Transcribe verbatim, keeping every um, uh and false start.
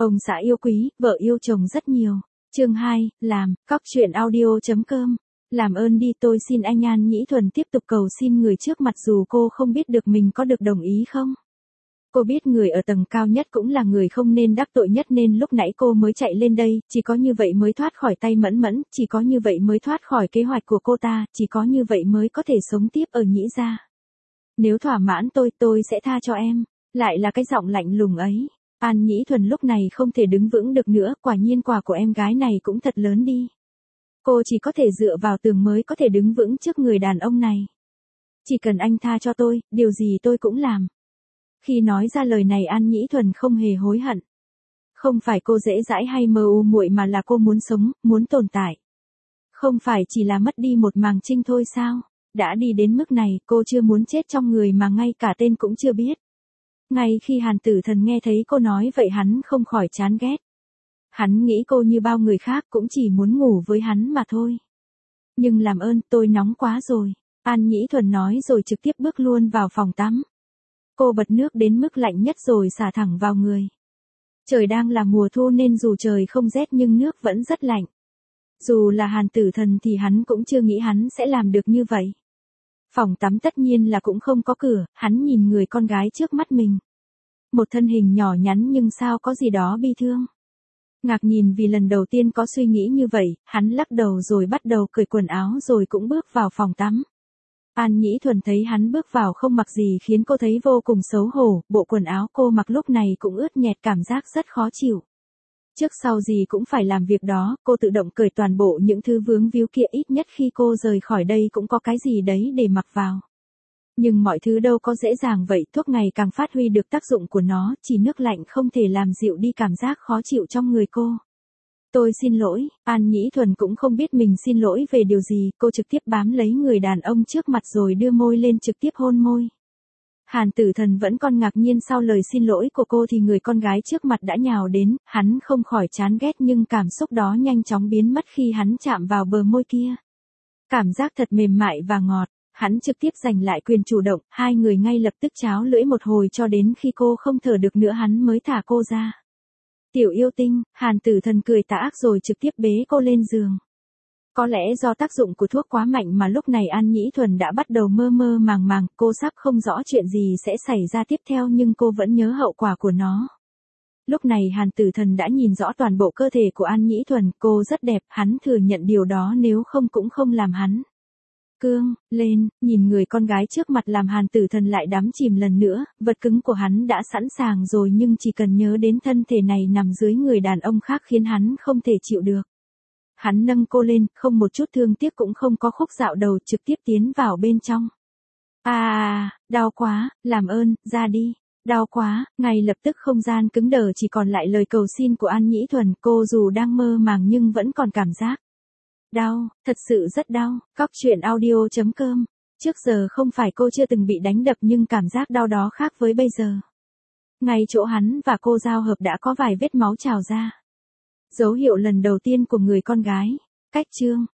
Ông xã yêu quý, vợ yêu chồng rất nhiều. Chương hai, làm, cóc truyện audio chấm com. Làm ơn đi, tôi xin anh An Nhĩ Thuần tiếp tục cầu xin người trước mặt dù cô không biết được mình có được đồng ý không. Cô biết người ở tầng cao nhất cũng là người không nên đắc tội nhất nên lúc nãy cô mới chạy lên đây, chỉ có như vậy mới thoát khỏi tay Mẫn Mẫn, chỉ có như vậy mới thoát khỏi kế hoạch của cô ta, chỉ có như vậy mới có thể sống tiếp ở Nhĩ gia. Nếu thỏa mãn tôi, tôi sẽ tha cho em. Lại là cái giọng lạnh lùng ấy. An Nhĩ Thuần lúc này không thể đứng vững được nữa, quả nhiên quả của em gái này cũng thật lớn đi. Cô chỉ có thể dựa vào tường mới có thể đứng vững trước người đàn ông này. Chỉ cần anh tha cho tôi, điều gì tôi cũng làm. Khi nói ra lời này An Nhĩ Thuần không hề hối hận. Không phải cô dễ dãi hay mơ u muội mà là cô muốn sống, muốn tồn tại. Không phải chỉ là mất đi một màng trinh thôi sao? Đã đi đến mức này, cô chưa muốn chết trong người mà ngay cả tên cũng chưa biết. Ngay khi Hàn Tử Thần nghe thấy cô nói vậy hắn không khỏi chán ghét. Hắn nghĩ cô như bao người khác cũng chỉ muốn ngủ với hắn mà thôi. Nhưng làm ơn, tôi nóng quá rồi. An Nhĩ Thuần nói rồi trực tiếp bước luôn vào phòng tắm. Cô bật nước đến mức lạnh nhất rồi xả thẳng vào người. Trời đang là mùa thu nên dù trời không rét nhưng nước vẫn rất lạnh. Dù là Hàn Tử Thần thì hắn cũng chưa nghĩ hắn sẽ làm được như vậy. Phòng tắm tất nhiên là cũng không có cửa, hắn nhìn người con gái trước mắt mình. Một thân hình nhỏ nhắn nhưng sao có gì đó bi thương. Ngạc nhìn vì lần đầu tiên có suy nghĩ như vậy, hắn lắc đầu rồi bắt đầu cởi quần áo rồi cũng bước vào phòng tắm. An Nhĩ Thuần thấy hắn bước vào không mặc gì khiến cô thấy vô cùng xấu hổ, bộ quần áo cô mặc lúc này cũng ướt nhẹp cảm giác rất khó chịu. Trước sau gì cũng phải làm việc đó, cô tự động cởi toàn bộ những thứ vướng víu kia ít nhất khi cô rời khỏi đây cũng có cái gì đấy để mặc vào. Nhưng mọi thứ đâu có dễ dàng vậy, thuốc ngày càng phát huy được tác dụng của nó, chỉ nước lạnh không thể làm dịu đi cảm giác khó chịu trong người cô. Tôi xin lỗi, An Nhĩ Thuần cũng không biết mình xin lỗi về điều gì, cô trực tiếp bám lấy người đàn ông trước mặt rồi đưa môi lên trực tiếp hôn môi. Hàn Tử Thần vẫn còn ngạc nhiên sau lời xin lỗi của cô thì người con gái trước mặt đã nhào đến, hắn không khỏi chán ghét nhưng cảm xúc đó nhanh chóng biến mất khi hắn chạm vào bờ môi kia. Cảm giác thật mềm mại và ngọt, hắn trực tiếp giành lại quyền chủ động, hai người ngay lập tức cháo lưỡi một hồi cho đến khi cô không thở được nữa hắn mới thả cô ra. Tiểu yêu tinh, Hàn Tử Thần cười tà ác rồi trực tiếp bế cô lên giường. Có lẽ do tác dụng của thuốc quá mạnh mà lúc này An Nhĩ Thuần đã bắt đầu mơ mơ màng màng, cô sắp không rõ chuyện gì sẽ xảy ra tiếp theo nhưng cô vẫn nhớ hậu quả của nó. Lúc này Hàn Tử Thần đã nhìn rõ toàn bộ cơ thể của An Nhĩ Thuần, cô rất đẹp, hắn thừa nhận điều đó nếu không cũng không làm hắn. Cương, lên, nhìn người con gái trước mặt làm Hàn Tử Thần lại đắm chìm lần nữa, vật cứng của hắn đã sẵn sàng rồi nhưng chỉ cần nhớ đến thân thể này nằm dưới người đàn ông khác khiến hắn không thể chịu được. Hắn nâng cô lên, không một chút thương tiếc cũng không có khúc dạo đầu trực tiếp tiến vào bên trong. À, đau quá, làm ơn, ra đi. Đau quá, ngay lập tức không gian cứng đờ chỉ còn lại lời cầu xin của An Nhĩ Thuần, cô dù đang mơ màng nhưng vẫn còn cảm giác. Đau, thật sự rất đau, cóc truyện audio chấm com. Trước giờ không phải cô chưa từng bị đánh đập nhưng cảm giác đau đó khác với bây giờ. Ngay chỗ hắn và cô giao hợp đã có vài vết máu trào ra. Dấu hiệu lần đầu tiên của người con gái. Cách chương.